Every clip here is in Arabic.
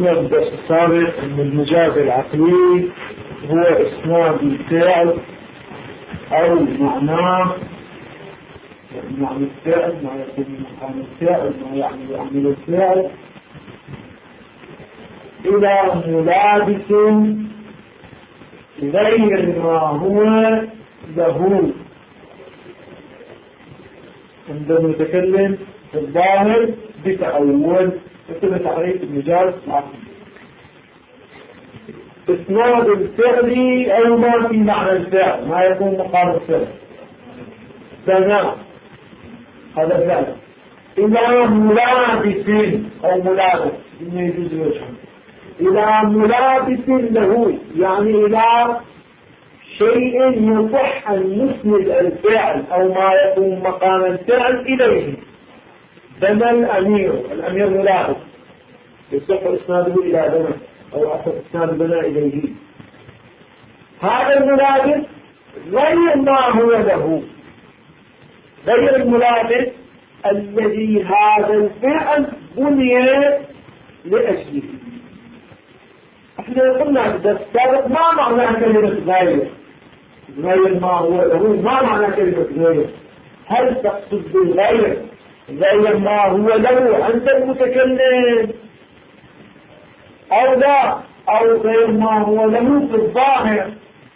قلنا بالدرس السابق أن المجاز العقلي هو إسناد الفعل أو معناه، معنى الفعل ما يكون معنى الفعل ما يعمل الفعل إلى ملابس غير ما هو له عند المتكلم في الظاهر بتأول مثل تعريف المجاز العقلي. إسناد الفعل أو ما في معنى الفعل ما يكون مقام الفعل ثناء هذا فعل إلى ملابس أو ملابس إنه يجوز وجهه إلى ملابس له، يعني إلى شيء يصح أن نسند الفعل أو ما يكون مقام الفعل إليه. بنى الأمير ملابس يصح إسناده إلى بنى أو أصح إسناد بنى إليه. هذا الملابس غير ما هو له، غير الملابس الذي هذا الفعل بني لأجله. احنا قلنا في الدرس السابق ما معنى كلمة غير ما هو له، ما معنى كلمة غير؟ هل تقصد بالغير غير ما هو له عند المتكلم أو لا، أو غير ما هو له في الظاهر،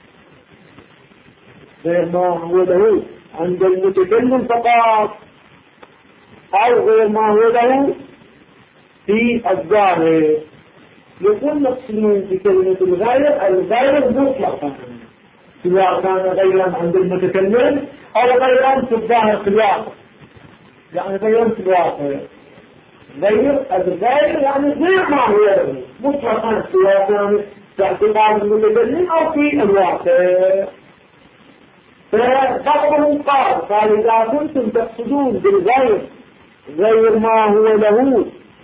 غير ما هو له عند المتكلم فقط، أو غير ما هو له في الظاهر؟ يكون مقصودين بكلمة الغير مطلقا، سواء كان غيرا عند المتكلم أو غيرا في الظاهر في الواقع، يعني غيرا في الواقع. غير الغير يعني غير ما هو له مطلقا، سواء كان في اعتقاد المتكلم أو في الواقع. فبعضهم قال إذا كنتم تقصدون بالغير غير ما هو له،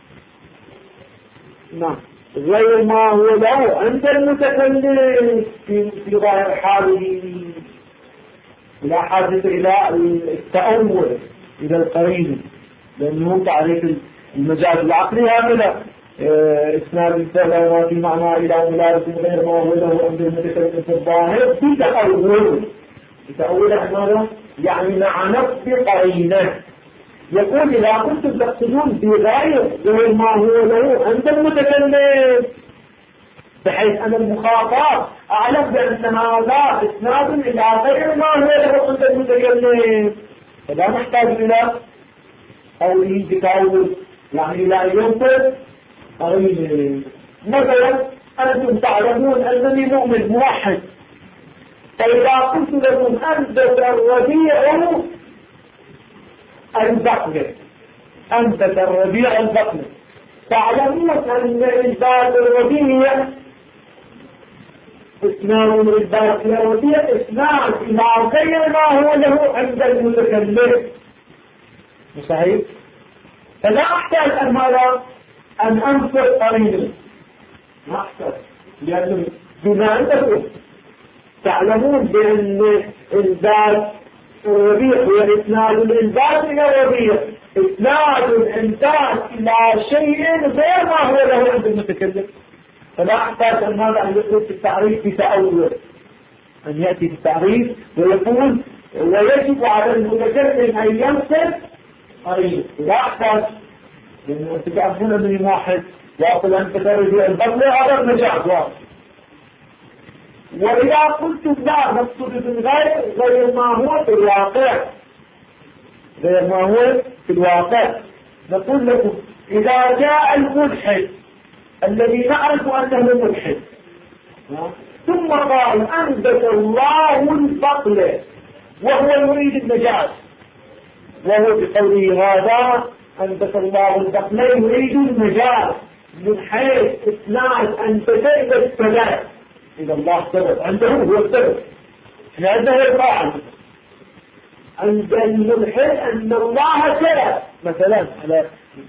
نعم، غير ما هو له عند المتكلم في ظاهر حاله، لا حاجة إلى التأول إلى القرين، لأنه تعريف المجاز العقلي هكذا إسناد الفعل وما في معنى إلى ملابس غير ما هو له عند المتكلم في الظاهر بتأول ماذا؟ يعني مع نفس قرينه. يقول إذا كنتم تقصدون بغير ما هو له عند المتكلم، بحيث أن المخاطب أعلم بأن هذا إسناد إلى غير ما هو له عند المتكلم، فلا نحتاج إلى قوله بتأول، يعني لا ينطق قرينه. مثلا أنتم تعلمون أنني مؤمن موحد، فإذا قلت لكم أنبت الربيع البقل، تعلمون أن إنبات الربيع إسناد إنبات الربيع إسناد إلى غير ما هو له عند المتكلم، صحيح؟ فلا أحتاج أن أنصر قرينه، ما أحتاج، لأنه بما أنتم تعلمون بأن إنبات الربيع هو إسناد الإنبات إلى الربيع، إسناد الإنبات إلى شيء غير ما هو له عند المتكلم. فلا أحتاج أن هذا أن يقول في التعريف بتأول، أن يأتي في التعريف ويقول ويجب على المتكلم أن ينصب قريب. لا أحتاج، لأنه أنت تعرفون أنني واحد وأقول أنت الربيع البقل، هذا المجاز واحد. وإذا قلت لا نقصد غير ما هو في الواقع، غير ما هو في الواقع، نقول لكم إذا جاء الملحد الذي نعرف أنه ملحد ثم قال أنبت الله البقل وهو يريد المجاز، وهو بقوله هذا أنبت الله البقل يريد المجاز من حيث إسناد أنبت إلى السبب، إذا الله سبب عنده هو السبب، احنا عندنا القاعدة عند الملحد أن الله سبب، مثلا على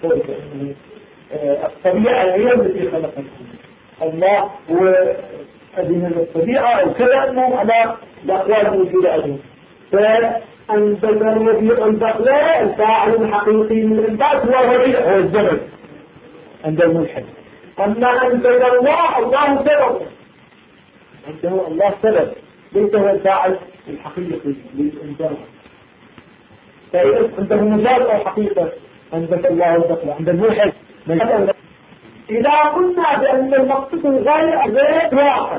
الطبيعة العلم التي خلقها الله هو أدنى الطبيعة أو كذا، أنهم على الأقوال الموجودة عندهم. فأنبت الربيع البقلاء الفاعل الحقيقي من الإنبات هو الربيع، هو الزمن عند الملحد. أما أنزل الله سبب، عنده الله سبب ليس هو الفاعل الحقيقي للإنسان. فإذا عنده مجال أو حقيقة أنزل الله البطل عند الملحد. إذا قلنا بأن المقصود غير واحد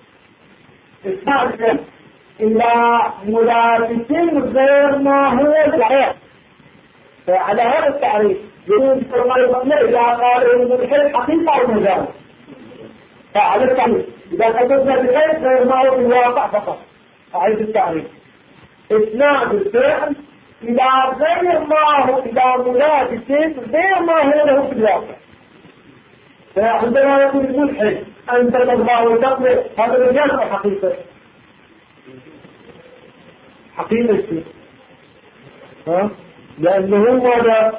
اسمع إلى ملابسين غير ما هو الغير، فعلى هذا التعريف يقول إذا قال الملحد حقيقة أو مجال، فعلى التعريف إذا قلنا بغير ما هو في الواقع فقط. أعيد التعريف: إسناد الفعل إلى غير ما هو، إلى ملابسين غير ما هو له في الواقع. فعندما يقول الملحد أنزل الله وتقبل، هذا مجال أو حقيقة؟ حقيقة. لأنه هذا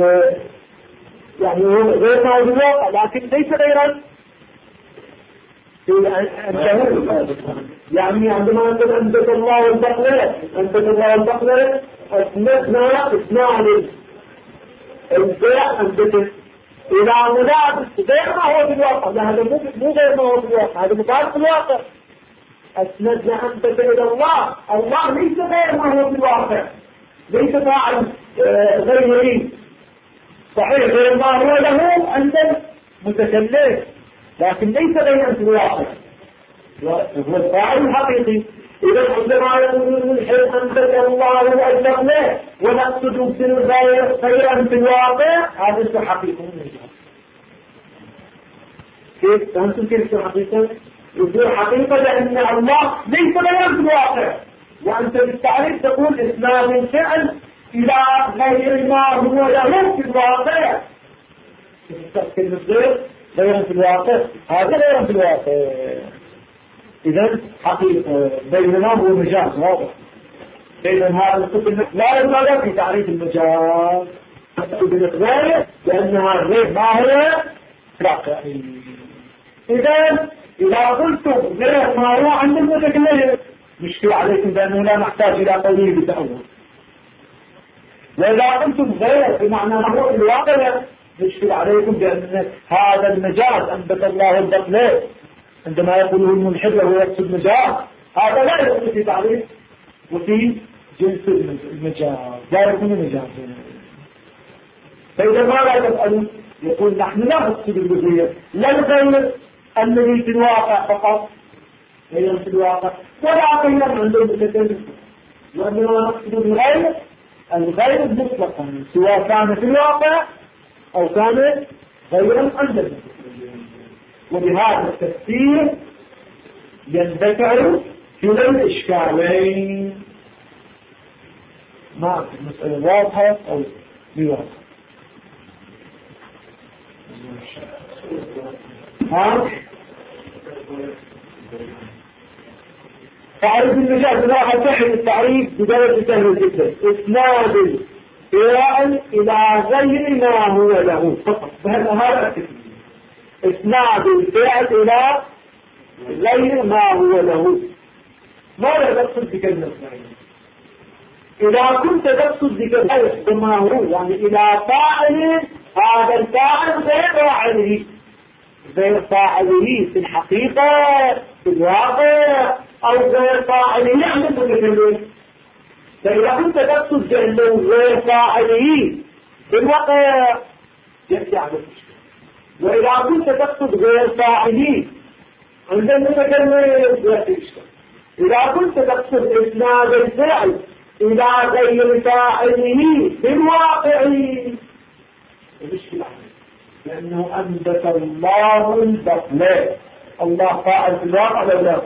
يعني غير ما هو في الواقع، لكن ليس غيرا. يعني عندما نقول أنزل الله وتقبل، أنزل الله وتقبل أثناء البيع أنزل إلى ملابس غير ما هو في الواقع. هذا مو غير ما هو في الواقع، هذا مطابق في الواقع. أسندنا أنت إلى الله، الله ليس غير ما هو في الواقع، ليس فاعل غيره. صحيح غير ما هو له أنت متكلم، لكن ليس غير في الواقع، هو الفاعل الحقيقي. إذا عندما يقول الملحد أنزل الله وأجلقناه ونقصد بالغير خيرا في الواقع، هذا حقيقة. كيف أنتم كيف حقيقة؟ يقول حقيقة لأن الله ليس غير في الواقع، وأنت بالتعريف تقول إسلام الفعل إلى غير ما هو له في الواقع. كلمة غير في الواقع، هذا غير في الواقع. إذا حقيقة بينما هو مجاز واضح. إذا هذا القسم لا يبالغ في تعريف المجاز بالغير، لأنها غير ما هو واقعي. إذا قلتم غير ما هو عند المتكلم مشكلة عليكم، بأنه لا نحتاج إلى قوله بالتأول. وإذا قلتم غير بمعنى ما هو في الواقع مشكلة عليكم، بأن هذا المجاز أنبت الله البطل عندما يقوله الملحد وهو يقصد مجاز، هذا لا يدخل في تعريف وفي جنس المجاز، لا يكون مجاز. فإذا ماذا تفعلون؟ يقول نحن لا نقصد الجزئية، لا الغير الذي في الواقع فقط، غير في الواقع، ولا غير عند المتكلم، وأننا نقصد الغير مطلقا، سواء كان في الواقع أو كان غيرا عند المتكلم. وبهذا التفسير يندفع كلا الإشكالين. ما المسألة واضحة أو بواضحة؟ تعريف المجاز لا تحل التعريف بدرجة سهل جدا: إسناد الفعل إلى غير ما هو له فقط. هذا إسناد الفعل إلى غير ما هو له. ماذا تقصد بكلمة إذا كنت تقصد بكلمة ما هو يعني إلى فاعل، هذا الفاعل غير فاعله، غير فاعله في الحقيقة في الواقع، أو غير فاعله عند المتكلم. فإذا كنت تقصد بأنه غير فاعله في الواقع يأتي على المشكلة. وإذا كنت تقصد غير فاعله عند المتكلم يأتي المشكلة. إذا كنت تقصد إسناد الفعل إلى غير فاعله في الواقع المشكلة، لأنه أنبت الله البطل، الله فاعل في الواقع ولا لا؟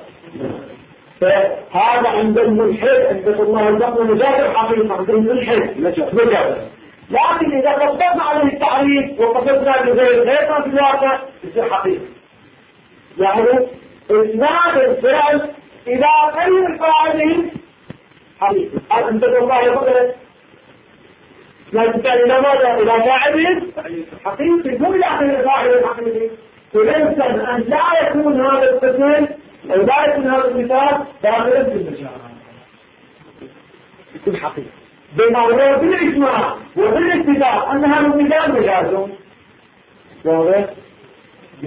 فهذا عند الملحد أنبت الله البطل مجاز حقيقة، عند الملحد مجاز. لكن إذا قصدنا عليه التعريف وقصدنا بغير في الواقع يصير حقيقة. يعني إسناد الفعل إلى غير فاعله حقيقة. هذا أنبت الله البطل لكن إلى ماذا؟ إلى فاعله حقيقي، مو إلى غير فاعله حقيقي. فليس أن لا يكون هذا التسليم أو لا يكون هذا المثال داخلا في المجال، يكون حقيقي. بينما بالإجماع وبالاتفاق أن هذا المثال مجاز واضح.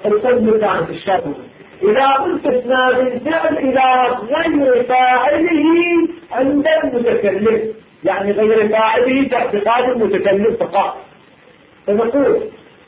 القسم عن الشر. إذا قلت اسناد الفعل إلى غير فاعله عند المتكلم، يعني غير فاعله باعتقاد المتكلم فقط، فنقول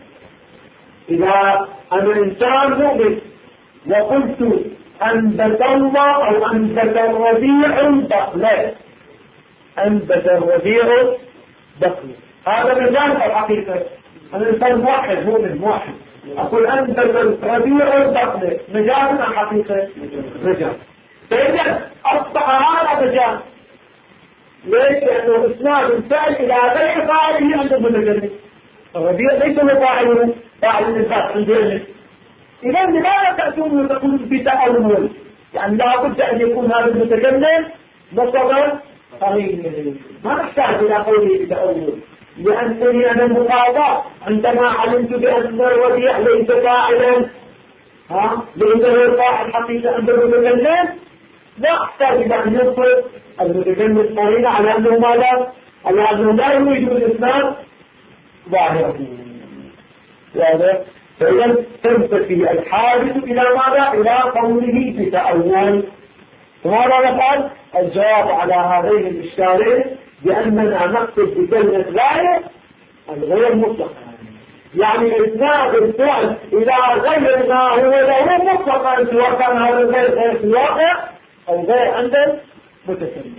إذا أنا إنسان مؤمن وقلت أنبت الله أو أنبت الربيع دخله، أنبت الربيع دخله، هذا مجال الحقيقة. أنا إنسان موحد مؤمن موحد، أقول أنبت الربيع دخله، مجال الحقيقة مجال. فإذا أصبح هذا مجال. ليش؟ لأنه إسناد الفعل إلى غير فاعله عند المتكلم. الربيع ليس له فاعله، فاعل الإنسان عند المتكلم. إذا لماذا تأتون وتقول بتأول؟ يعني لا بد أن يكون هذا المتكلم مصدر قرين، ما نحتاج إلى قوله بتأول، لأنني أنا مقاطع عندما علمت بأن الربيع ليس فاعلا، ليس له فاعل حقيقة عند المتكلم، لا أحتاج إلى أن ينصر المتكلم قرين على أنه ماذا؟ على أنه لا يوجد الإسلام ظاهرة. واضح؟ فإذا تنتفي الحادث إلى ماذا؟ إلى قوله بتأول. فماذا نفعل؟ الجواب على هذين الإشكالين بأننا نقصد بكلمة غاية الغير مطلق، يعني إسناد الفعل إلى غير ما هو له مطلقا، سواء كان هذا الغير في الواقع أو غير عند المتكلم.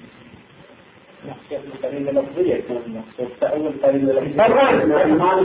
نحصل قرينة لفظية، نحصل تأول قرينة لفظية. المعنى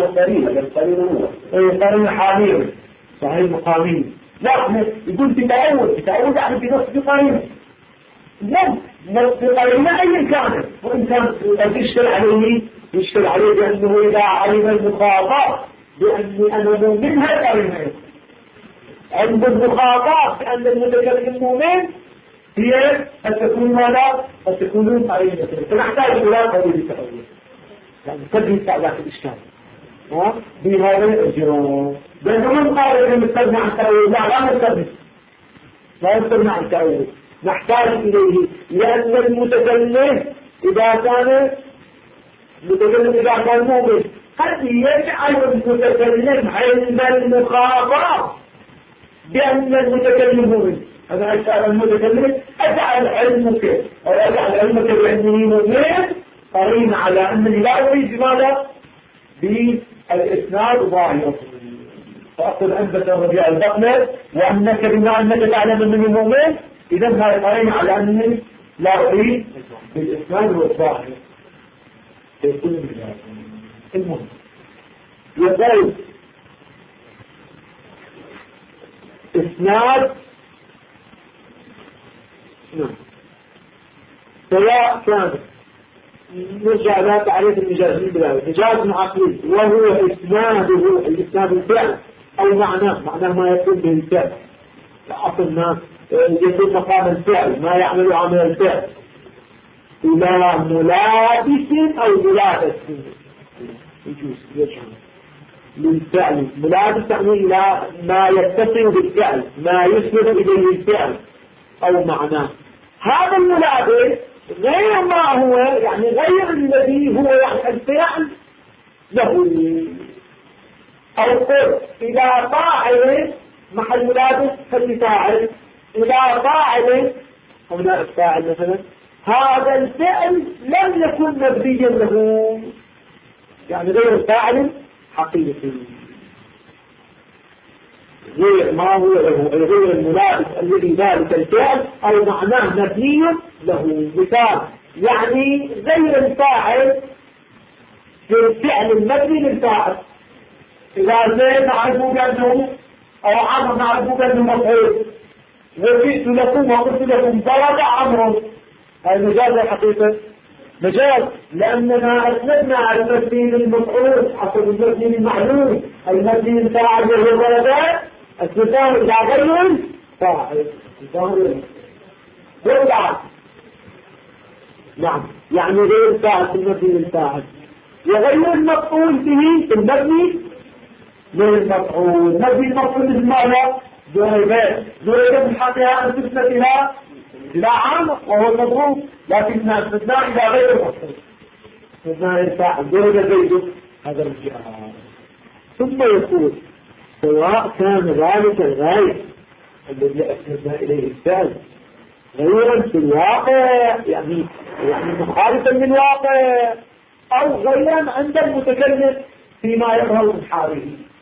قرينة حالية صحيح مقامية. لا يقول بتأول يعني بنص قرينة، لا بقرينة أي كانت، وإن كان يشكل عليه بأنه إذا علم المخاطب بأني أنا منها قرينة، عند المخاطب بأن المتكلم مؤمن هي أن تكون ماذا؟ أن تكون قرينة. فنحتاج إلى قول التأول، يعني قد يدفع ذاك الإشكال بهذا الإجراء. لأنه من قال إنه نستغنى عن التأول؟ لا نستغنى عن التأول، نحتاج إليه، لأن المتكلم إذا كان مؤمن قد يجعل المتكلم عند المخاطب بأن المتكلم مؤمن. هذا المتكلم أجعل علمك أو أجعل علمك بأنني مؤمن قرين على أنني لا أريد ماذا؟ بالإسناد ظاهرة. فأقول أنبت الربيع الدخل وأنك بما أنك تعلم أنني مؤمن، إذا هذا قرين على أنني لا أريد بالإسناد والظاهر. المهم يقول إسناد سواء كان نرجع إلى تعريف المجازين بالله، مجاز عقلي وهو إسناده الإسناد الفعل أو معناه ما يكون به الفعل، أصل ما يكون مقام الفعل، ما يعمل عمل الفعل، إلى ملابس أو ملابس يجوز يجوز للفعل. ملابس يعني إلى ما يتصل بالفعل، ما يسند إليه الفعل أو معناه. هذا الملابس غير ما هو، يعني غير الذي هو يعني الفعل له، أو قل إلى فاعل محل ملابس فالفاعل، إلى فاعل أو لا الفاعل مثلا هذا الفعل لم يكن مبنيا له، يعني غير فاعل حقيقي، غير ما هو له، غير الملابس الذي ذلك الفعل أو معناه مبني له. مثال يعني غير الفاعل في الفعل المبني للفاعل، إذا زيد نعرفه بأنه أو عمر نعرفه بأنه مفعول، وجئت لكم وقلت لكم ضرب عمرو، هذا مجاز الحقيقة مجاز، لأننا أسندنا المبني للمفعول حسب المبني للمعلوم، المبني للفاعل وهو الولدان الصفات إلى غير فاعل والعكس. نعم يعني غير فاعل في المبني للفاعل، وغير المفعول به في المبني للمفعول. مبني المفعول للمعنى ذهبت من حقها أن تثبت إلى عام وهو المضروب، لكن استثناء إلى غير المفعول، استثناء الفاعل ذهب زيد، هذا الجهة. ثم يقول سواء كان ذلك الغير الذي أسندنا إليه الفعل غيرا في الواقع يعني مخالفا للواقع أو غيرا عند المتكلم فيما يظهر من حاله.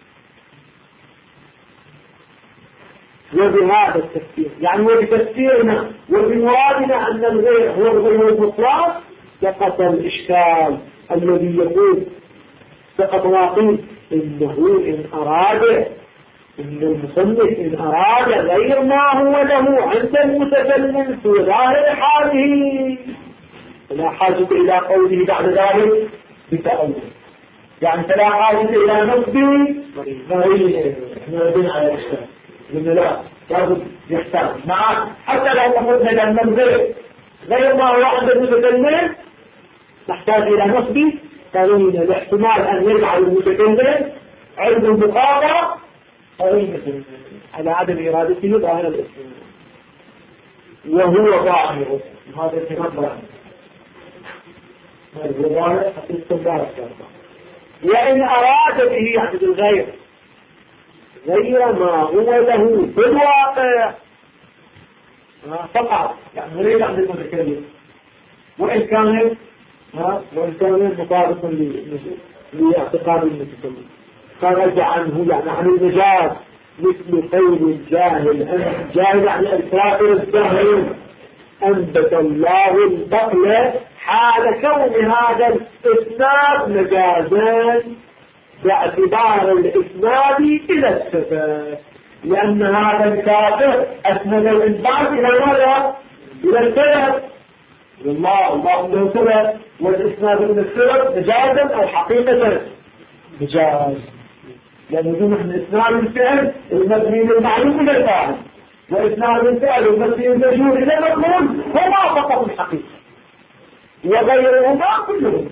وبهذا التفسير يعني وبتفسيرنا وبمرادنا أن الغير هو الغير المطلق سقط الإشكال الذي يقول سقط واقع إنه إن أراد إن المصنف إن أراد غير ما هو له عند المتكلم في ظاهر حاله فلا حاجة إلى قوله بعد ذلك بتأول يعني فلا حاجة إلى نصبه نردين على الإشكال لأنه لا لابد يحتاج مع حتى لو قلنا لأن الغير غير ما هو عند المتكلم نحتاج إلى نصبه قرينة الاحتمال أن يجعل المتكلم عند المقاطعة قرينة على عدم إرادته ظاهر الاسم وهو ظاهر هذا التنظر هو ظاهر استنبار وإن أراد به يعني بالغير غير ما هو له في الواقع فقط يعني غير عند المتكلم وإن كان مطابقا لاعتقاد المتكلم خرج عنه يعني عن المجاز مثل قول الجاهل يعني الكافر الجاهل أنبت الله البطل حال كون هذا الإسناد مجازا باعتبار الإسناد إلى السبب لأن هذا الكافر أسند الإنسان إلى ماذا؟ إلى السبب الله له سبب والإسناد من السبب مجازا أو حقيقة مجاز لأنه نحن إسناد الفعل المبني للمعلوم إلى الفاعل وإسناد الفعل المبني للمجهول إلى المفعول هما فقط الحقيقة وغيرهما كلهم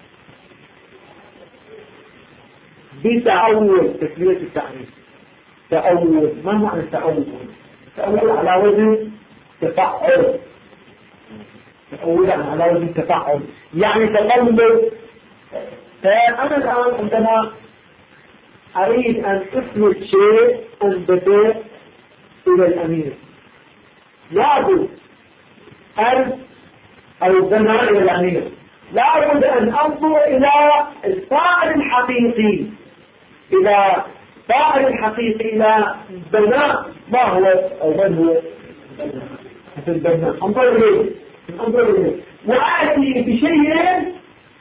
بتأول تسمية التعريف تأول ما معنى التأول؟ تأول على وزن تفعل تأول على وزن تفعل يعني تقلب فأنا الآن عندما أريد أن أثبت شيء أنبته إلى الأمير لابد أن أوزنها إلى الأمير لابد أن أنظر إلى الفاعل الحقيقي إلى فاعل الحقيقي إلى بناء ما هو أو من هو في البناء انظر إليه وآتي بشيء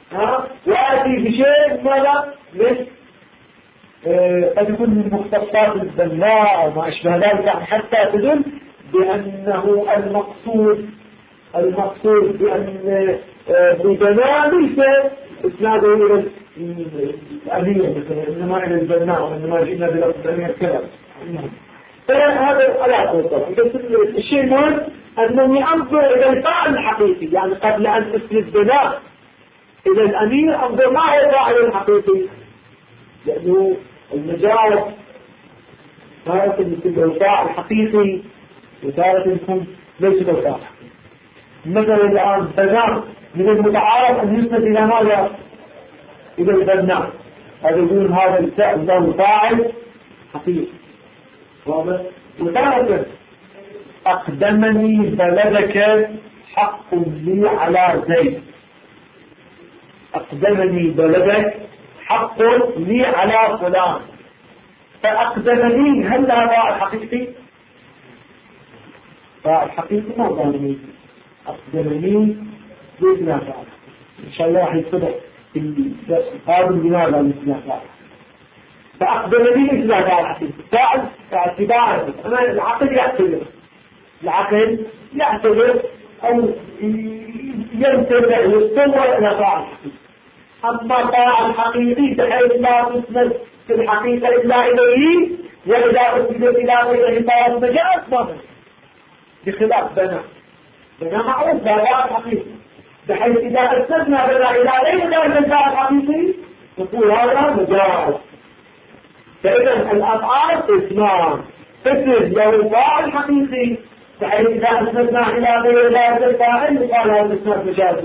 ماذا مثل قد يكون من مختصات البناء أو ما أشبه ذلك حتى تدل بأنه المقصود بأن ببناء ليس إسناده إلى الأمير مثلا إنما إلى البناء وإنما جئنا بالأمير كذا فهذا العلاقة طبعا بس الشيء المهم أنني أنظر إلى الفاعل الحقيقي يعني قبل أن أسند بناء إلى الأمير أنظر ما هو الفاعل الحقيقي لأنه المجاز تارة يكون له فاعل حقيقي وتارة يكون ليس له فاعل مثلا الآن بناء من المتعارف أن يسند إلى ماذا؟ إلى البناء هذا يقول هذا الفعل له فاعل حقيقي واضح؟ وتارة أقدمني بلدك حق لي على زيد أقدمني بلدك حق لي على فلان فأقدمني هل لها فاعل حقيقي؟ فاعل حقيقي ما ظالمي أقدمني ليس لها فاعل إن شاء الله راح يتفضح في القادم لماذا ليس لها فاعل فأقدمني ليس لها فاعل حقيقي فاعل اعتبار أنا العقل يعتبر أو ينتبه يستمر إلى فاعل حقيقي أما فاعل حقيقي بحيث لا تسند في الحقيقة إلا إليه وإذا أسند إلى غيره فاعل مجاز ما بخلاف بناء معروف فاعل حقيقي بحيث إذا أسندنا بناء إلى غير ذلك الفاعل حقيقي نقول هذا مجاز فإذا الأفعال اثنان اسم له فاعل حقيقي بحيث إذا أسندنا إلى غير ذلك الفاعل يقال هذا الاسناد مجازي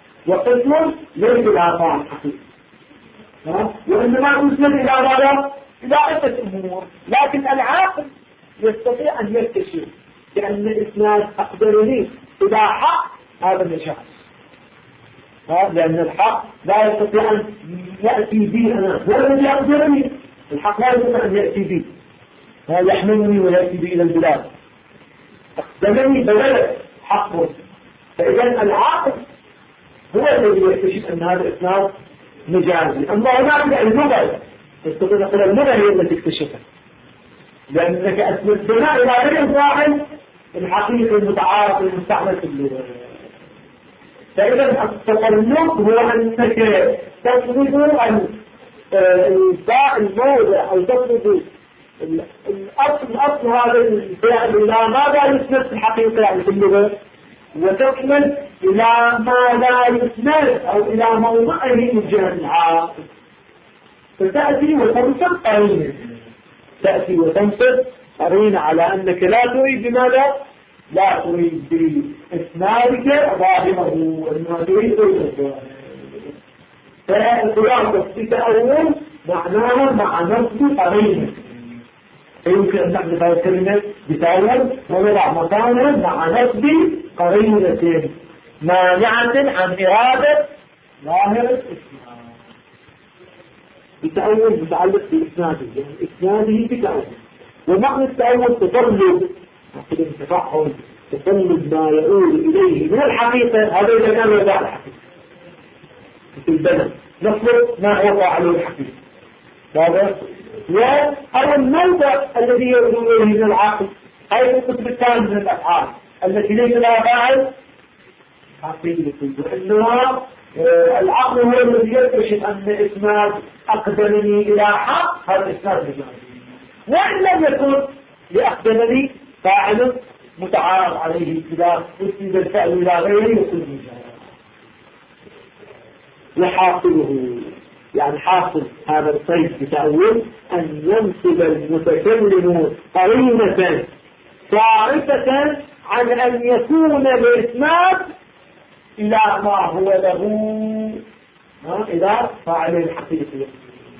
وقسم ليس لها فاعل حقيقي وإنما أسند إلى ماذا؟ إلى عدة أمور، لكن العاقل يستطيع أن يكتشف بأن إسناد أقدرني إلى حق هذا مجاز، لأن الحق لا يستطيع أن يأتي بي أنا، هو الذي أقدرني، الحق لا يستطيع أن يأتي بي، يحملني ويأتي بي إلى البلاد، أقدرني بلد حقه. فإذا العاقل هو الذي يكتشف أن هذا الإسناد مجازي. أما هناك اللغة تستطيع أن تقول اللغة هي التي تكتشفها، لأنك أثبتنا إلى غير واحد الحقيقة المتعارف المستعمل في اللغة. فإذا التقلب هو أنك تفرض الموضع أو تفرض الأصل هذا الفعل إلى ماذا يثبت الحقيقة يعني في اللغة، وتكمل إلى ما لا يثبت أو إلى موضعه من جهة العاقل، فتأتي وتنصب قرينة، تأتي وتنصب قرينة على أنك لا تريد بماذا؟ لا تريد بإسنادك ظاهره، وإنما تريد فالخلاصة في تأول معناها مع نصب قرينة. فيمكن أن نحدث هذه الكلمة بتأول ونضع مكانها مع نصب قرينة مانعة عن إرادة ظاهر الإسناد. التأول متعلق بإسناده، يعني إسناده بتأول، ومعنى التأول تطلب التفحص، تطلب ما يؤول إليه من الحقيقة. هذا إذا كان يضع الحقيقة في البلد نطلب ما يضع عليه الحقيقة، هذا أو الموضع الذي يؤول إليه من العقل، أي القسم الثاني من الأفعال التي ليس لها فاعل حقيقي، وإنما العقل هو الذي يكتشف أن إسناد أقدمني إلى حق، هذا إسناد مجازي. وإن لم يكن لأقدمني فاعل متعارف عليه إذا أسند الفعل إلى غيره يكون مجازي. وحاصله يعني حاصل هذا الصيد بتأويل أن ينصب المتكلم قرينة صارفة عن أن يكون الإسناد إلى ما هو له إلى فاعل الحقيقي.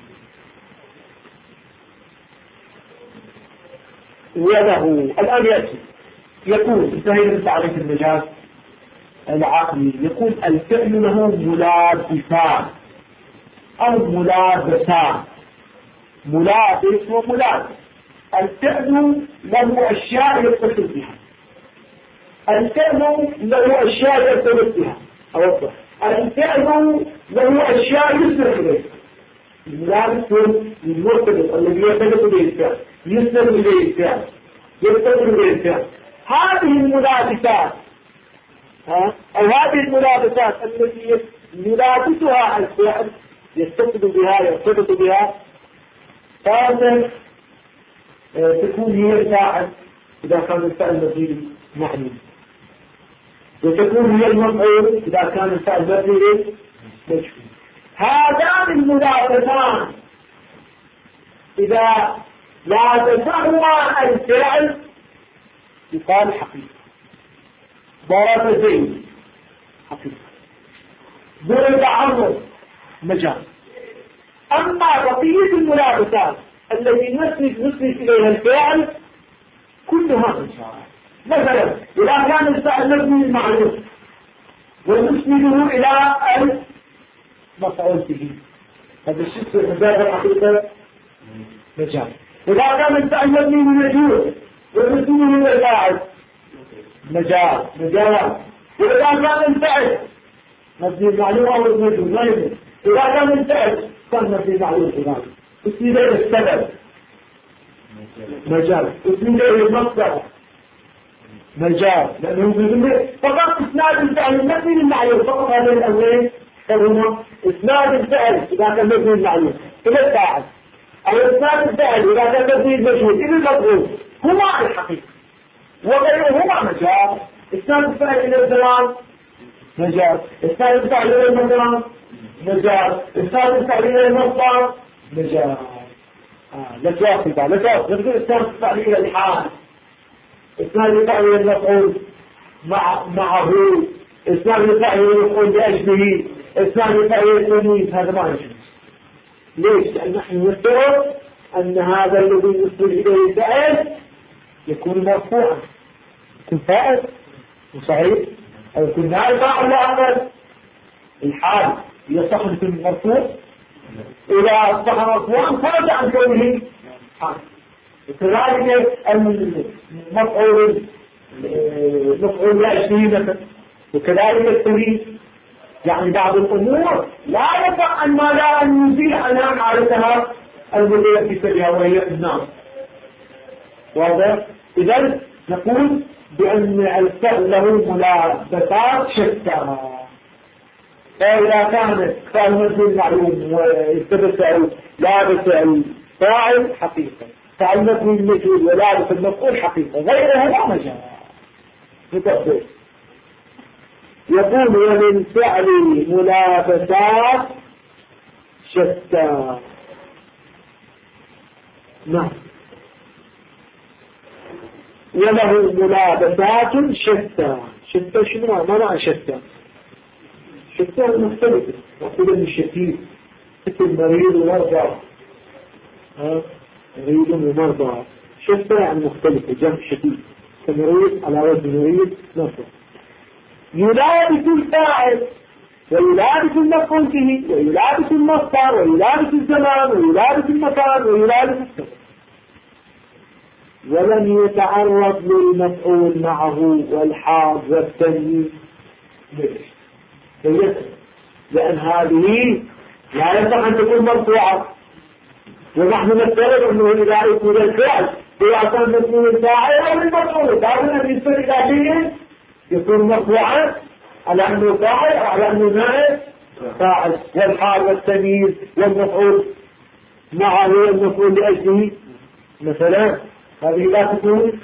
وله الآن يأتي يكون انتهي من تعريف المجاز العقلي، يكون الفعل له ملابسان أو ملابسان، ملابس وملابس. الفعل له أشياء يتصل بها، الفعل له أشياء يرتبط بها، أوضح الفعل له أشياء يسر إليه. الملابس هو المرتبط الذي يرتبط به الفعل، يسر إليه الفعل، يرتبط به الفعل. هذه الملابسات أو هذه الملابسات التي يلابسها الفعل يرتبط بها فهذا تكون هي الفاعل إذا كان الفعل مبني معني، وتكون هي المفعول إذا كان الفعل مبني مجهول. هذان الملابسان إذا لابسهما الفعل يقال حقيقة. ضرب زيد حقيقة، ضرب عمرو مجاز. أما بقية الملابسات التي نسند إليها الفعل كلها مجاز. مثلا إذا كان الفعل مبني المعروف ونسنده إلى المفعول به، هذا الشيء مجاز الحقيقة مجاز. إذا كان الفعل مبني المجهول ونسنده إلى الفاعل مجاز. وإذا كان الفعل مبني المعلوم أو المجهول لا يمكن، إذا كان الفعل كان مبني المعلوم كذلك اسمه إلى السبب مجاز، اسمه إلى المصدر مجاز، لأنه يقول فقط إسناد الفعل مبني المعلوم فقط. هذين الأولين هما إسناد الفعل إذا كان مبني المعلوم إلى الفاعل، أو إسناد الفعل إذا كان مبني المجهول إلى المفعول، هما الحقيقة وغيرهما مجاز. إسناد الفعل إلى الزمان مجاز، إسناد الفعل إلى المكان مجاز، إسناد الفعل إلى المصدر مجاز. لا توافق لا توافق. نقول إسناد الفعل إلى الحال، إسناد الفعل إلى المفعول معه، إسناد الفعل إلى المفعول بأجله، إسناد الفعل إلى التمييز، هذا ما يجوز. ليش؟ لأن نحن نفترض أن هذا الذي يصل إليه فاعل يكون مرفوعا، يكون فاعل صحيح، أو يكون نائب فاعل لا أقل. الحال يصح أن يكون مرفوع، إذا أصبح مرفوعا خرج عن كونه حال. وكذلك المفعول لأجله مثلا، وكذلك التمييز. يعني بعض الأمور لا يقع أن ما لا أن يزيل عنها معرفتها الوضعية في سبيلها وهي الناس. واضح؟ إذن نقول بأن الفعل له ملابسات شتى. فإذا كان فعل مجهول معلوم ويلتبس أو لابس الفاعل حقيقة، فعل مجهول ولابس المفعول حقيقة، غيرها لا مجال متأخر. يقول وللفعل ملابسات شتى. نعم، وله ملابسات شتى. شتى شنو معنى شتى؟ شتى مختلفة، وقيل من الشتيت مثل مريض ومرضى. مريض ومرضى شتى يعني مختلفة، جمع شتيت، كمريض على وزن مريض مرضى. يلابس الفاعل ويلابس المفعول به ويلابس المصدر ويلابس الزمان ويلابس المكان ويلابس السبب، ولم يتعرض للمفعول معه والحال والتمييز. لأن هذه لا يصح أن تكون مرفوعة، ونحن نفترض أنه إذا يكون الفعل إذا كان مفعول الفاعل أو المفعول لابد أن يصير إلى شيء يكون مرفوعا على أنه فاعل أو على أنه نائب فاعل، والحال والتمييز والمفعول معه والمفعول لأجله مثلا. هذه لا تكون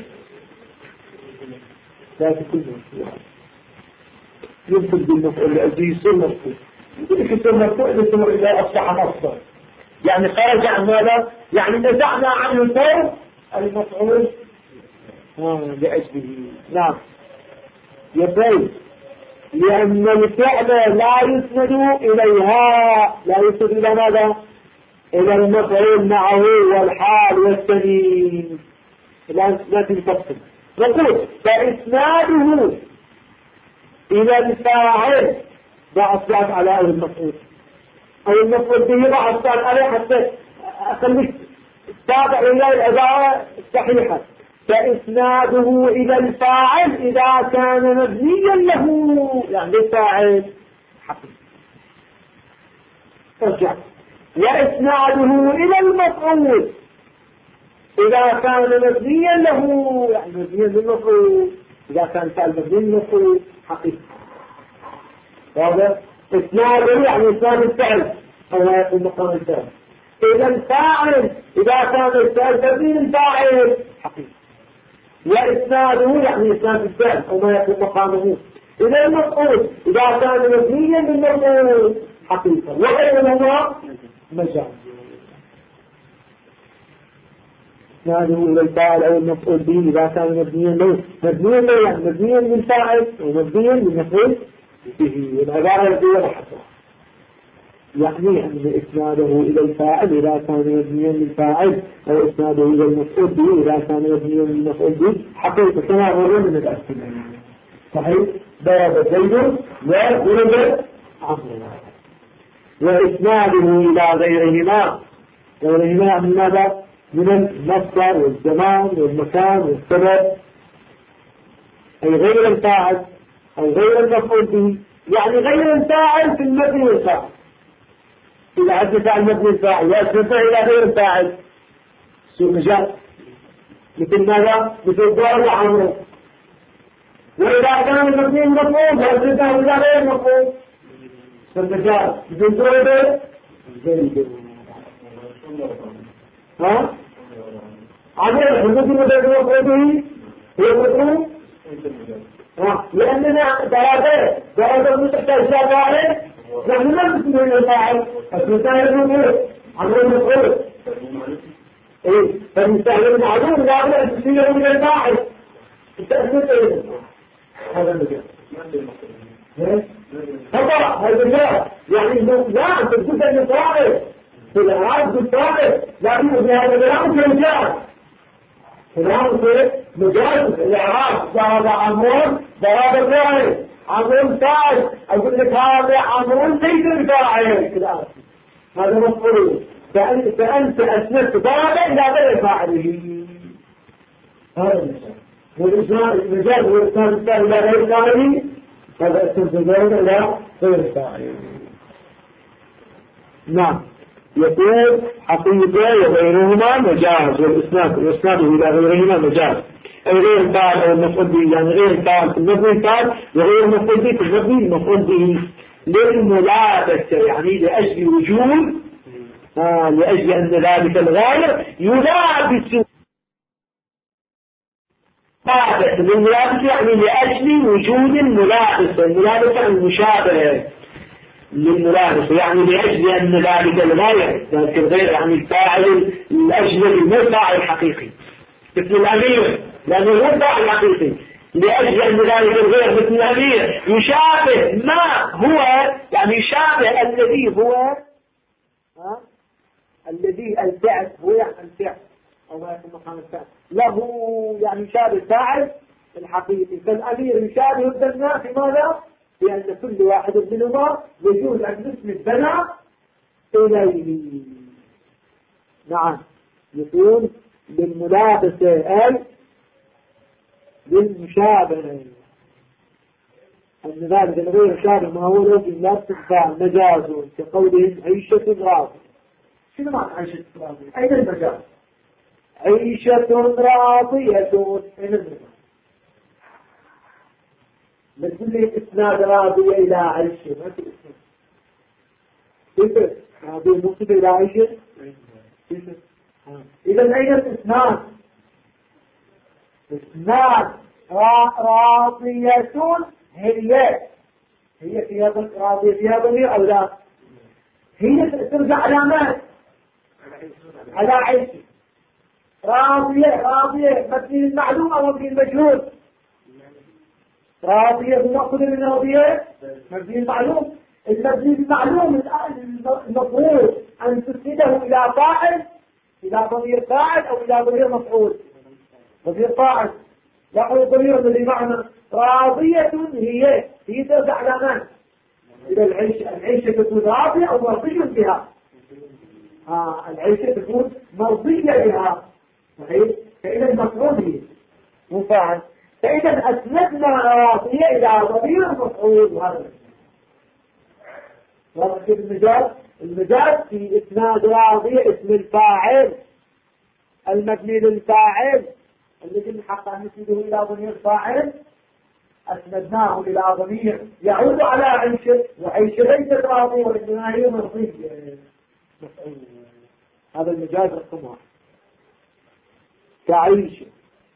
مرفوعة. يمكن بالمفعول لأجله يصير مرفوع، يمكن يصير مرفوع إذا أصبح مصدر، يعني خرج عن ماذا؟ يعني نزعنا عنه الفعل المفعول لأجله. نعم، يقول لأن الفعل لا يسند إليها، لا يسند إلى ماذا؟ إلى المفعول معه والحال والتمييز. الآن لا تنفصل. نقول فإسناده إلى الفاعل ضع الصاد على المفعول أو المفعول به ضع الصاد عليه حتى أخليك تابع إلى العبارة الصحيحة. فإسناده إلى الفاعل إذا كان مبنيا له، يعني الفاعل حقيقي. ارجع. وإسناده إلى المفعول إذا كان مبنيا له، يعني مبنيا للمفعول، إذا كان فعل مبني للمفعول حقيقي. هذا إسناده يعني إسناد الفعل أو ما يكون مقام الفعل إلى الفاعل إذا كان الفعل مبني للفاعل حقيقي. وإسناده يعني إسناد الفعل أو ما يكون مقامه إلى المفعول إذا كان مبنيا للمفعول حقيقة، وغيرهما مجاز. إسناده إلى الفاعل أو المفعول به إذا كان مبنيا له، يعني مبنيا للفاعل ومبنيا للمفعول به. والعبارة التي وضحتها يعني أن إسناده إلى الفاعل إذا كان مبنيا للفاعل أو إسناده إلى المفعول به إذا كان مبنيا للمفعول به حقيقة كما غير من الأسئلة. صحيح؟ ضرب زيد وولد عمرو. وإسناده إلى غيرهما من ماذا؟ من المصدر والزمان والمكان والسبب، أي غير الفاعل أو غير المفعول به، يعني غير الفاعل في المبني والفاعل. إذا عدنا فعل مبني الفاعل وأسنده إلى غير الفاعل سوء مجال، مثل ماذا؟ مثل ضرب عمرو. وإذا كان مبني المفعول وأسنده إلى غير المفعول سوء مجال، مثل ضرب زيد. عمرو الحدود المبني المفعول به هو المفعول، لأننا ضرب متحتاج فاعل نحن لا نسمى الفاعل، فالمساعد المفعول عمرو المفعول. فالمساعد المعلوم لا بد أن تسميه من الفاعل. التأثير هذا المجال. خطأ هذا المجال، يعني لا أنت تقول أن الفاعل في الإعراب بالثابت، لكن في هذا الكلام في مجاز. كلام في مجاز الإعراب ضرب عمود ضرب الفاعل عمود فاعل، أقول لك هذا عمود ليس الفاعل كذا، هذا مفعول. فأنت أسندت ضرب إلى غير فاعله. هذا المجاز والإسناد الثاني إلى غير فاعله، هذا أسند الضرب إلى غير فاعله. نعم. يقول حقيقة وغيرهما مجاز، والإسناد إلى غيرهما مجاز، أي غير الفاعل أو المفعول به، يعني غير الفاعل في المبني الفاعل وغير المفعول به في المبني المفعول به، للملابسة، يعني لأجل وجود لأجل أن ذلك الغير يلابس للملابسة، يعني لأجل وجود الملابسة، الملابسة المشابهة للملابسة، يعني لأجل أن ذلك الغير، ذلك الغير يعني الفاعل الأجنبي مو الفاعل الحقيقي مثل الأمير، لأنه هو الفاعل الحقيقي، لأجل أن ذلك الغير مثل الأمير يشابه ما هو، يعني يشابه الذي هو الذي الفعل هو يعني الفعل أو ما يكون مقام الفعل له، يعني يشابه الفاعل الحقيقي. فالأمير يشابه البناء في ماذا؟ لأن كل واحد منهما يجوز أن نسمي البناء إليه. نعم. يكون للملابسة أي للمشابهة، أن ذلك الغير يشابه ما هو له في نفس الفعل مجازه، كقولهم عيشة راضية. شنو معنى عيشة راضية؟ أين المجاز؟ عيشة راضية أين المجاز؟ لكل إسناد راضية إلى عيشة، ما في إسناد كيف راضية مقصد إلى عيشة؟ إذا أين الإسناد؟ إسناد راضية هي فيها راضية فيها ضمير أو لا؟ هي ترجع علامات على عيشة. راضية مبني المعلوم أو مبني المجهول؟ راضية بنأخذ من راضية مبني المعلوم. المبني المعلوم المفروض أن تسنده إلى فاعل، إلى ضمير فاعل أو إلى ضمير مفعول. ضمير فاعل يقول ضمير الذي معنى راضية هي ترجع على من؟ إلى العيشة تكون راضية أو مرضية بها. العيشة تكون مرضية بها، صحيح؟ فإذا المفعول هي مو فاعل. فإذا أسندنا راضية إلى ضمير مفعول. وهذا كيف المجاز في إسناد راضية اسم الفاعل المبني للفاعل الذي من حق أن نسنده إلى ضمير فاعل، أسندناه إلى ضمير يعود على عيشة، وعيشة ليست راضية وإنما هي مرضية. هذا المجاز رقم 1 كعيشة.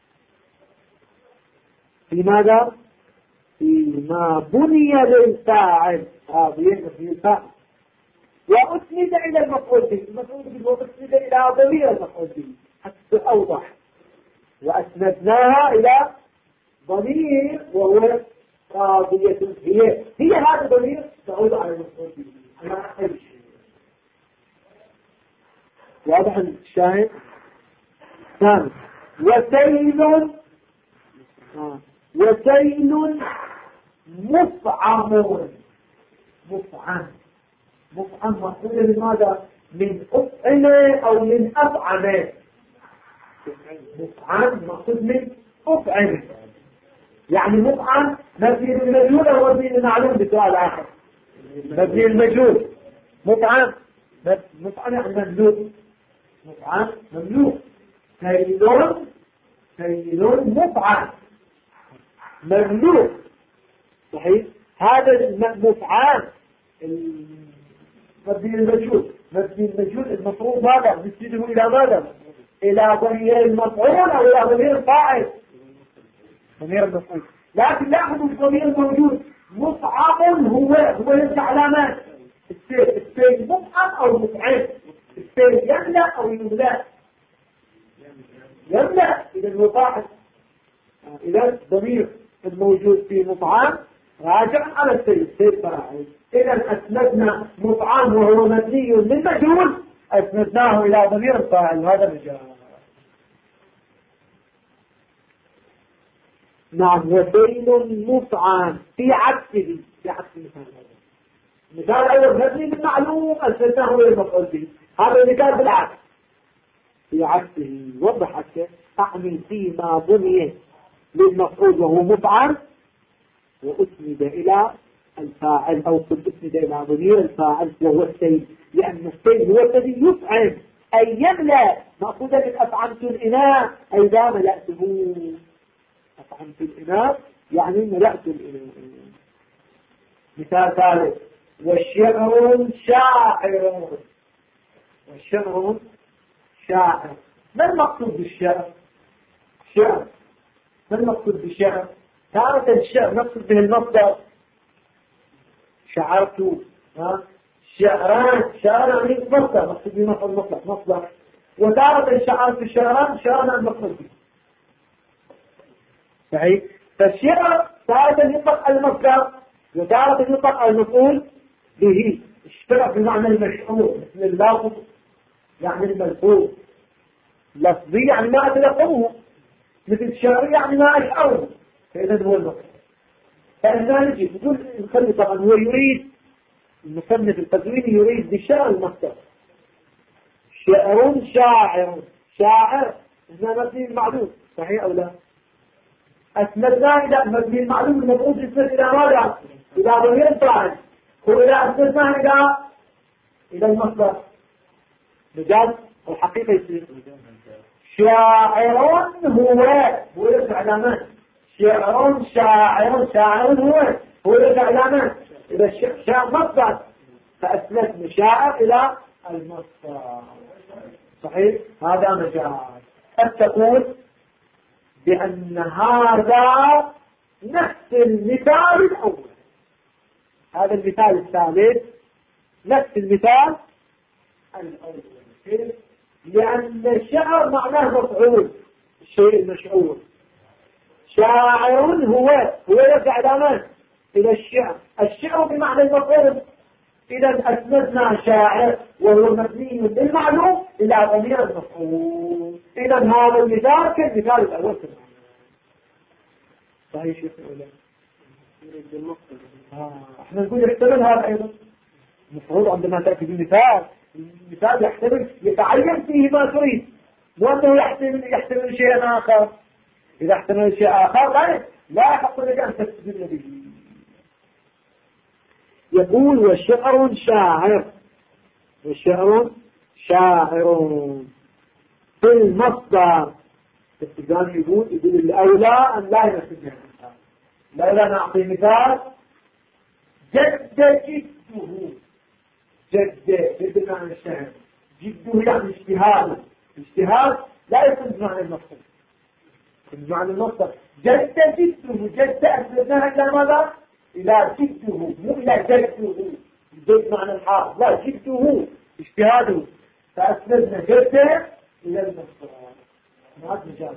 في ماذا؟ فيما بني للفاعل راضية مبني للفاعل وأسند إلى المفعول به، المفعول به وأسند إلى ضمير المفعول به حتى أوضح، وأسندناها إلى ضمير وهو راضية هي هذا الضمير تعود على المفعول به على أي شيء. واضح الشاهد؟ ثاني وسيل مفعم مقصود لماذا؟ من أفعل أو من أفعل. مفعم مقصود من أفعل، يعني مفعم مبني للمجهول أو مبني للمعلوم بسؤال آخر. مبني للمجهول مفعم يعني مملوك، مفعم مملوك. سيل مفعم مملوك، صحيح؟ هذا المفعم مبني المجهول المفروض ماذا؟ نسنده إلى ماذا؟ إلى ضمير المفعول أو إلى ضمير الفاعل، ضمير المفعول. لكن لاحظوا الضمير الموجود مفعم هو يرجع علامات السيل مفعم أو مفعم. السيل يملأ أو يملأ؟ يملأ. إذا المفاعل إذا الضمير الموجود في مفعم راجع على السيل فاعل. إذا أسندنا مفعم وهو مبني للمجهول فأسندناه إلى ضمير الفاعل، هذا مجاز. نعم. وفعل مفعل في عكسه، في عكس مثال أول مبني بالمعلوم أسندناه إلى المفعول به، هذا المثال بالعكس. في عكسه وضح كيف. أعني فيما بني للمفعول وهو مفعل وأسند إلى الفاعل، أو قد أسند إلى ضمير الفاعل وهو السيد، لأن السيد هو الذي يفعل أي يملأ، مأخوذة من أفعمت الإناء أي لا ملأته. أفعمت الإناء يعني ملأت الإناء. مثال ثالث: والشعر شاعر. والشعر شاعر. ما المقصود بالشعر؟ شعر، ما المقصود بالشعر؟ تارة الشعر نقصد به المصدر، شعرت، شعران، شعران يعني مصدر، نقصد به مصدر. وتارة شعرت شعران، شعران المقصود به. صحيح؟ فالشعر تارة يطلق المصدر وتارة يطلق المفعول به، اشترك بمعنى المشعور مثل اللفظ يعني الملفوظ، لفظي يعني ما أتلقوه، مثل الشعر يعني ما أشعره، فإذا هو المصدر. فإذا نجي نقول نخلي طبعا هو يريد المصنف القدويني يريد بالشعر المصدر. شعر شاعر، شاعر هنا مبني المعلوم، صحيح أو لا؟ أسندنا إلى مبني المعلوم المفعول يسند إلى ماذا؟ إلى ضمير الفاعل. وإذا أسندنا إلى المصدر مجاز الحقيقة يصير شاعر هو يرجع إلى من؟ شعر شاعر هو يرجع إلى من؟ إلى الشعر مصدر، فأسندنا شاعر إلى المصدر. صحيح؟ هذا مجاز. قد تقول بأن هذا نفس المثال الأول، هذا المثال الثالث نفس المثال الأول، لأن الشعر معناه مفعول، الشيء المشعور. شاعر هو يرجع إلى من؟ إلى الشعر، الشعر بمعنى المفعول. إذا أسندنا شاعر وهو مبني بالمعلوم إلى ضمير المفعول. إذا هذا المثال كالمثال الأول. صحيح شيخ الأولى. احنا نقول يحتمل هذا أيضا. المفروض عندما تأتي بالمثال، المثال يحتمل يتعين فيه ما تريد، وأنه يحتمل شيئا آخر. إذا احتمل شيء آخر لا يحق لك أن تستدل به. يقول والشعر شاعر، والشعر شاعر في المصدر. السجان يقول الأولى أن لا ينفذ المثال. الأولى نعطي مثال: جد جده. جد بمعنى الشعر، جده يعني اجتهاد. اجتهاد لا يكون بمعنى المصدر، بمعنى المصدر. جد جده، جد أسندناها إلى ماذا؟ إلى جده، مو إلى جده. جد معنى الحافظ، لا، جده اجتهاده، فأسندنا جده إلى المصدر. هذا مجال.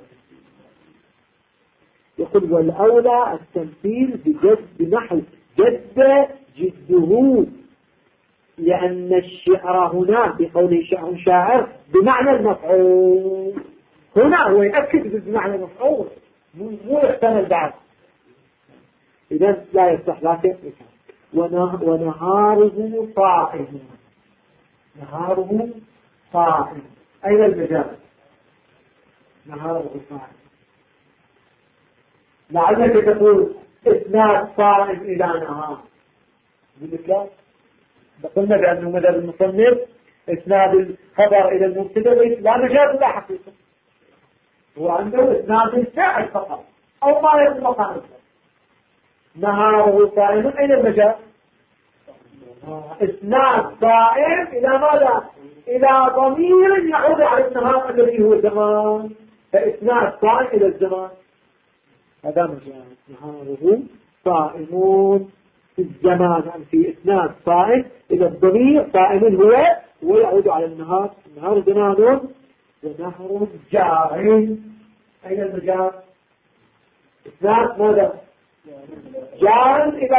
يقول والأولى التمثيل بجد بنحو جد جده، لأن الشعر هنا بقوله شعر شاعر بمعنى المفعول. هنا هو يأكد بمعنى المفعول، مو يحتمل بعد. إذا لا يصح لك. ونهاره صائم. نهاره صائم. أين المجال؟ نهاره صائم. لعلك تقول إسناد صائم إلى نهار. بالإسلام قلنا بأنه مذهب المصنف إسناد الخبر إلى المبتدأ لا مجال لا حقيقة، هو عنده إسناد الفاعل فقط أو ما يطلق عنه. نهاره صائم، أين المجال؟ إسناد صائم إلى ماذا؟ إلى ضمير يعود على النهار الذي هو زمان، فإسناد صائم إلى الزمان، هذا مجال. نهاره صائمون في الزمان، يعني في إسناد صائم إلى الضمير صائم هو ويعود على النهار. النهار زمان ونهر جار. أين المجال؟ إسناد ماذا؟ جار إلى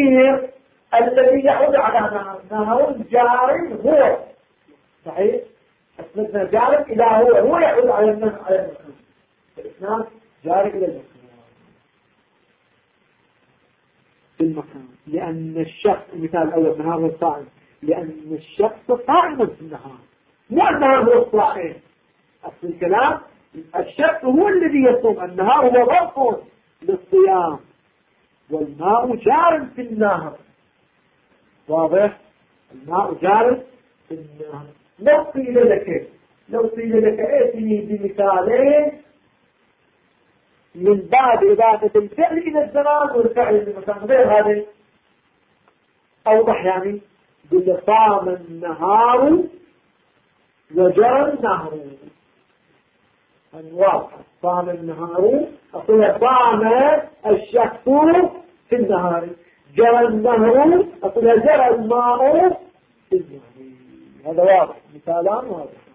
الضمير الذي يعود على نهر. نهر جار هو، صحيح؟ أسندنا جار إلى هو يعود على المكان. الإسناد جار إلى المكان في المكان، لأن الشخص المثال الأول نهار الصائم، لأن الشخص صائم في النهار، مو النهار هو الصائم. أصل الكلام الشخص هو الذي يصوم، النهار هو ظرف للصيام، والماء جار في النهر. واضح؟ الماء جار في النهر. لو قيل لك ائتني بمثالين من باب إضافة الفعل إلى الزمان والفعل إلى المكان غير هذا أوضح، يعني قل صام النهار وجرى النهر، يعني واضح. صام النهار أقول صام الشخص في النهار، جرى النهر أقول جرى الماء في النهر. هذا واضح، مثالان واضح.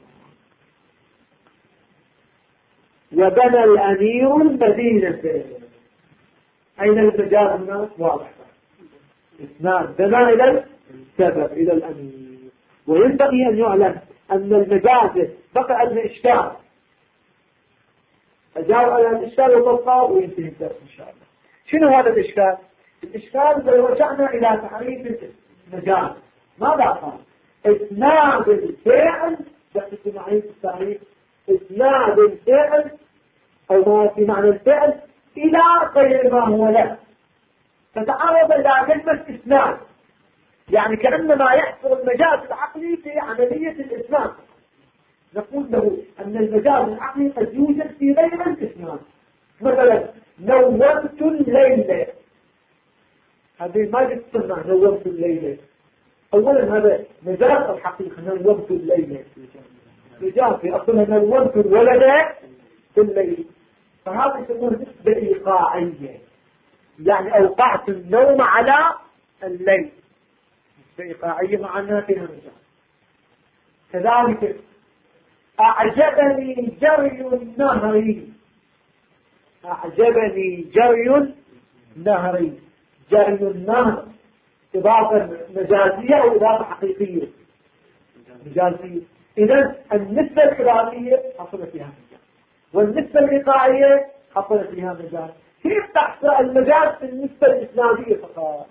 وبنى الأمير المدينة، أين المجاز هنا؟ واضح، اثنان بنى إلى السبب إلى الأمير. وينبغي أن يعلم أن المجاز بقى الإشكال، أجاب على الإشكال والتلقاء وينتهي الدرس إن شاء الله. شنو هذا الإشكال؟ الإشكال لو رجعنا إلى تعريف المجاز ماذا قال؟ إسناد الفعل، بحث معي التعريف، إسناد الفعل أو ما في معنى الفعل إلى غير ما هو له، فتعرض إلى كلمة إسناد، يعني كأنما يحصل المجاز العقلي في عملية الإسناد. نقول له أن المجاز العقلي قد يوجد في غير الإسناد. مثلا نومت الليلة، هذه ما تسمى نومت الليلة. أولا هذا مجاز الحقيقة، نومت الليلة مجاز في أصلها نومت الولد في الليل، فهذا يسمونه نسبة إيقاعية، يعني أوقعت النوم على الليل، نسبة إيقاعية معناها فيها مجاز. كذلك أعجبني جري النهر، أعجبني جري النهر، جري النهر إضافة مجازية أو إضافة حقيقية؟ مجازية. إذن النسبة الإضافية حصل فيها مجاز، والنسبة الإيقاعية حصل فيها مجاز. كيف تحصل المجاز في النسبة الإسنادية فقط؟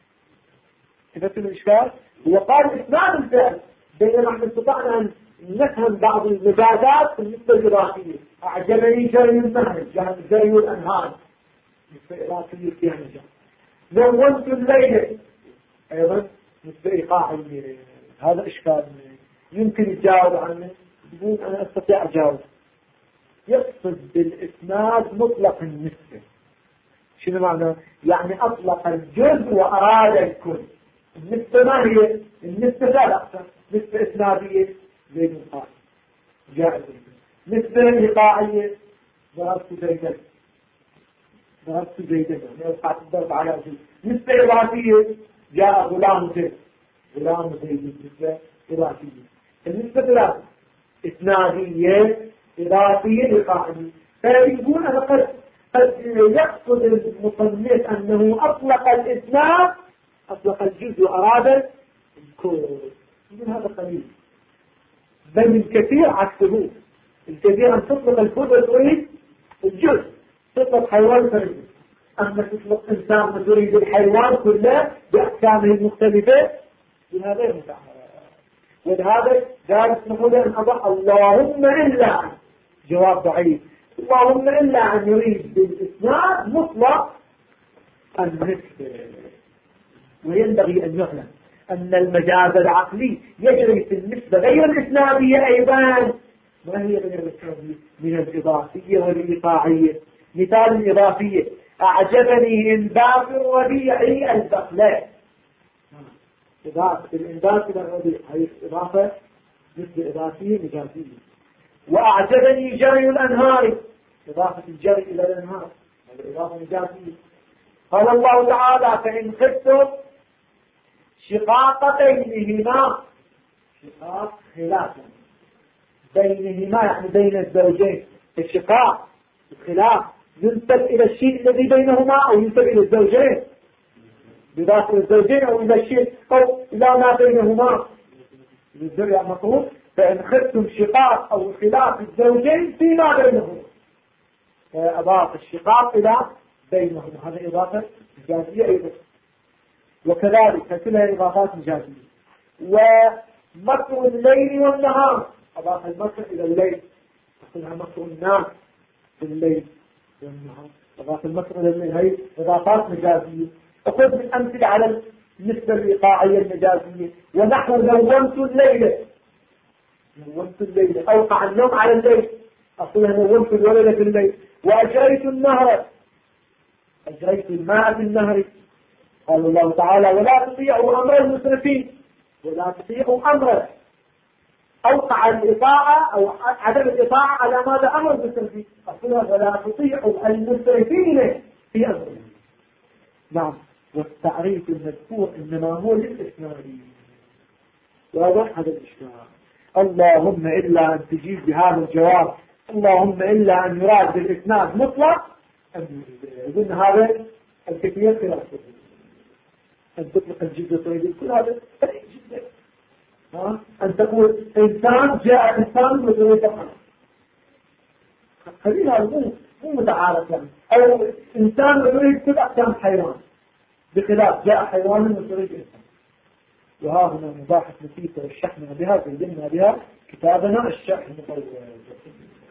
كيف الإشكال؟ هو قال إسناد الفعل، بينما نحن استطعنا أن نفهم بعض المجازات في النسبة الإضافية. أعجبني جري النهر، جري الأنهار، نسبة إضافية فيها مجاز. نومت الليل أيضا نسبة إيقاعية. هذا إشكال يمكن يتجاوب عنه، يقول أنا أستطيع أجاوب. يقصد بالإسناد مطلق النسبة. شنو معنى؟ يعني أطلق الجزء وأراد الكل. النسبة ما هي؟ النسبة لا أقصد نسبة إسنادية زي القائل جائزة، نسبة إيقاعية ضربت زيدا، ضربت زيدا يعني أوقعت الضرب على جزء. نسبة إضافية جاء غلام زيد، غلام زيد نسبة إضافية. النسبة ثلاثة إسنادية إضافية إيقاعية. فيقول أنا قد يقصد المصنف أنه أطلق الإسناد، أطلق الجزء وأراد الكل. من هذا قليل، بل الكثير عكسه. الكثير أن تطلق الكل وتريد الجزء، تطلق حيوان فريد، أما تطلق إنسان وتريد الحيوان كله بأقسامه المختلفة، بهذا غير متعارف. ولهذا جالس نقول أن أضع اللهم إلا جواب ضعيف، اللهم إلا أن يريد بالإسناد مطلق النسبة. وينبغي أن يعلم أن المجاز العقلي يجري في النسبة غير الإسنادية أيضا. ما هي غير الإسنادية؟ من الإضافية والإيقاعية. مثال الإضافية أعجبني إنبات الربيع البقلاء، إضافة الإنبات إلى الربيع هي إضافة نسبة إضافية مجازية. وأعجبني جري الأنهار، إضافة الجري إلى الأنهار هذه إضافة مجازية. قال الله تعالى فإن خفتم شقاق بينهما، شقاق خلاف بينهما يعني بين الزوجين. الشقاق الخلاف ينسب إلى الشيء الذي بينهما أو ينسب إلى الزوجين، بضافة الزوجين أو إلى الشيء أو إلى ما بينهما. للذرية مطلوب فإن خفتم شقاق أو خلاف الزوجين فيما بينهم، فأضاف الشقاق إلى بينهم، هذا إضافة مجازية أيضا. وكذلك كلها إضافات مجازية. ومكر الليل والنهار، أضاف المكر إلى الليل، أخذها مكر الناس في الليل والنهار، أضاف المكر إلى الليل، هي إضافات مجازية. أخذ من أمثلة على النسبة الإيقاعية المجازية، ونحو نومت الليلة، نومت الليلة أوقع النوم على الليل، أقولها نومت الولد في الليل. وأجريت النهر، أجريت الماء في النهر، قال الله تعالى ولا تطيعوا أمر المسرفين، ولا تطيعوا أمره، أوقع الإطاعة أو عدم الإطاعة على ماذا؟ أمر المسرفين، أقولها ولا تطيعوا المسرفين في أمره. نعم. والتعريف المذكور إنما هو للإسناد. واضح هذا الإشكال. اللهم إلا أن تجيب بهذا الجواب، اللهم إلا أن يراد بالإسناد مطلق، أظن هذا الكثير خلافه. أن تطلق الجزء الطويل كل هذا سريع جدا. أن تقول إنسان جاء إنسان وتريد أمر، خلينا مو متعارف يعني. أو إنسان وتريد كل أقسام حيوان، بخلاف جاء حيوان وتريد إنسان. وها هنا مباحث نسيت والشحن بها زينا بها كتابنا الشرح المطول.